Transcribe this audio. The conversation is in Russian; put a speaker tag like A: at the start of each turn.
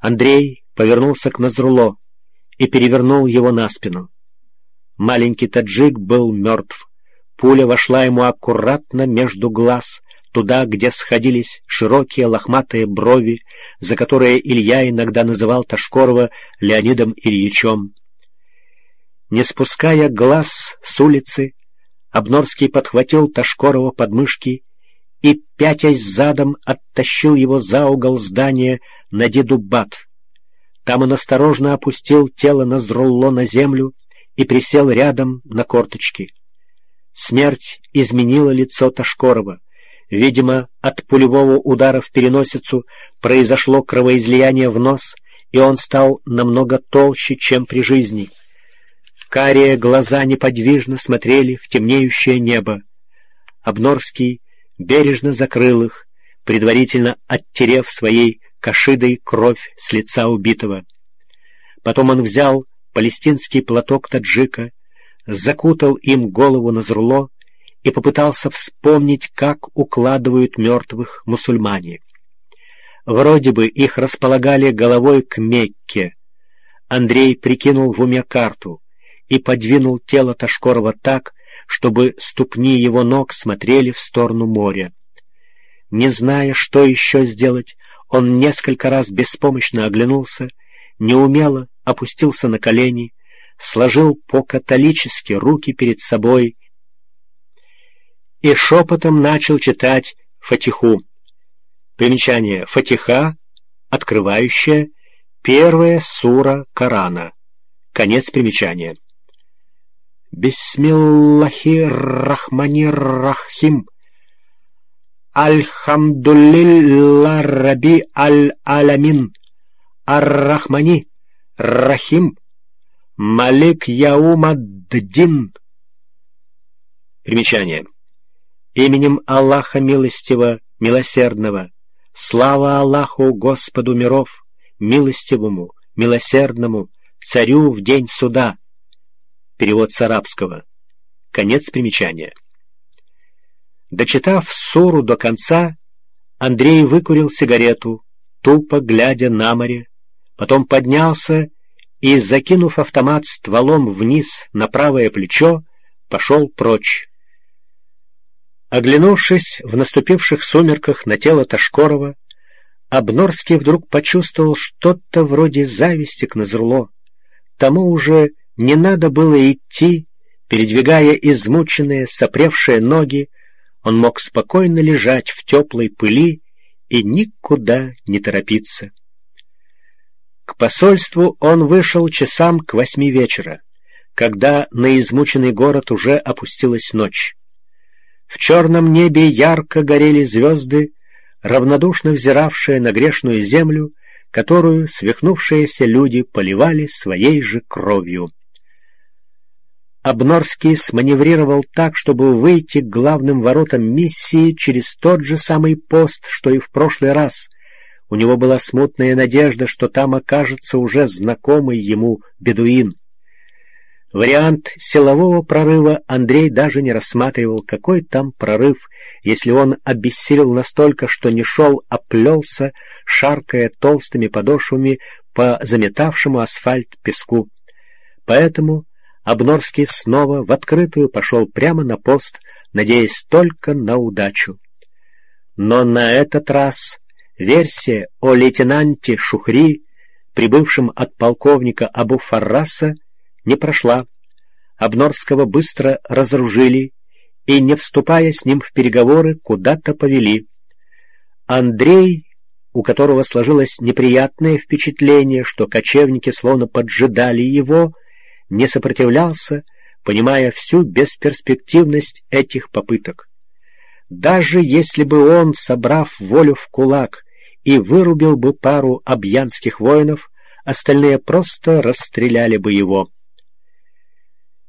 A: Андрей повернулся к Назрулло и перевернул его на спину. Маленький таджик был мертв. Пуля вошла ему аккуратно между глаз, туда, где сходились широкие лохматые брови, за которые Илья иногда называл Тошкорова Леонидом Ильичем. Не спуская глаз с улицы, Обнорский подхватил Тошкорова под мышки и, пятясь задом, оттащил его за угол здания на Дедубат. Там он осторожно опустил тело Назрулло на землю и присел рядом на корточки. Смерть изменила лицо Тошкорова. Видимо, от пулевого удара в переносицу произошло кровоизлияние в нос, и он стал намного толще, чем при жизни. Карие глаза неподвижно смотрели в темнеющее небо. Обнорский бережно закрыл их, предварительно оттерев своей кашидой кровь с лица убитого. Потом он взял палестинский платок таджика, закутал им голову Назрулло и попытался вспомнить, как укладывают мертвых мусульмане. Вроде бы их располагали головой к Мекке. Андрей прикинул в уме карту и подвинул тело Тошкорова так, чтобы ступни его ног смотрели в сторону моря. Не зная, что еще сделать, он несколько раз беспомощно оглянулся, неумело опустился на колени, сложил по-католически руки перед собой и шепотом начал читать Фатиху. Примечание: Фатиха, открывающая, первая сура Корана. Конец примечания. Бисмиллахир-рахманир-рахим. Альхамдулилла раби аль-аламин. Ар-рахмани рахим. Малик яумад-дин. Примечание: именем Аллаха Милостивого, Милосердного. Слава Аллаху, Господу миров, Милостивому, Милосердному, Царю в день суда. Перевод с арабского. Конец примечания. Дочитав суру до конца, Андрей выкурил сигарету, тупо глядя на море, потом поднялся и, закинув автомат стволом вниз на правое плечо, пошел прочь. Оглянувшись в наступивших сумерках на тело Тошкорова, Обнорский вдруг почувствовал что-то вроде зависти к Назрулло. Тому уже не надо было идти, передвигая измученные, сопревшие ноги, он мог спокойно лежать в теплой пыли и никуда не торопиться. К посольству он вышел часам к 8 вечера, когда на измученный город уже опустилась ночь. В черном небе ярко горели звезды, равнодушно взиравшие на грешную землю, которую свихнувшиеся люди поливали своей же кровью. Обнорский сманеврировал так, чтобы выйти к главным воротам миссии через тот же самый пост, что и в прошлый раз. У него была смутная надежда, что там окажется уже знакомый ему бедуин. Вариант силового прорыва Андрей даже не рассматривал. Какой там прорыв, если он обессилел настолько, что не шел, а плелся, шаркая толстыми подошвами по заметавшему асфальт песку. Поэтому Обнорский снова в открытую пошел прямо на пост, надеясь только на удачу. Но на этот раз версия о лейтенанте Шухри, прибывшем от полковника Абу Фарраса, не прошла. Обнорского быстро разоружили и, не вступая с ним в переговоры, куда-то повели. Андрей, у которого сложилось неприятное впечатление, что кочевники словно поджидали его, не сопротивлялся, понимая всю бесперспективность этих попыток. Даже если бы он, собрав волю в кулак, и вырубил бы пару объянских воинов, остальные просто расстреляли бы его.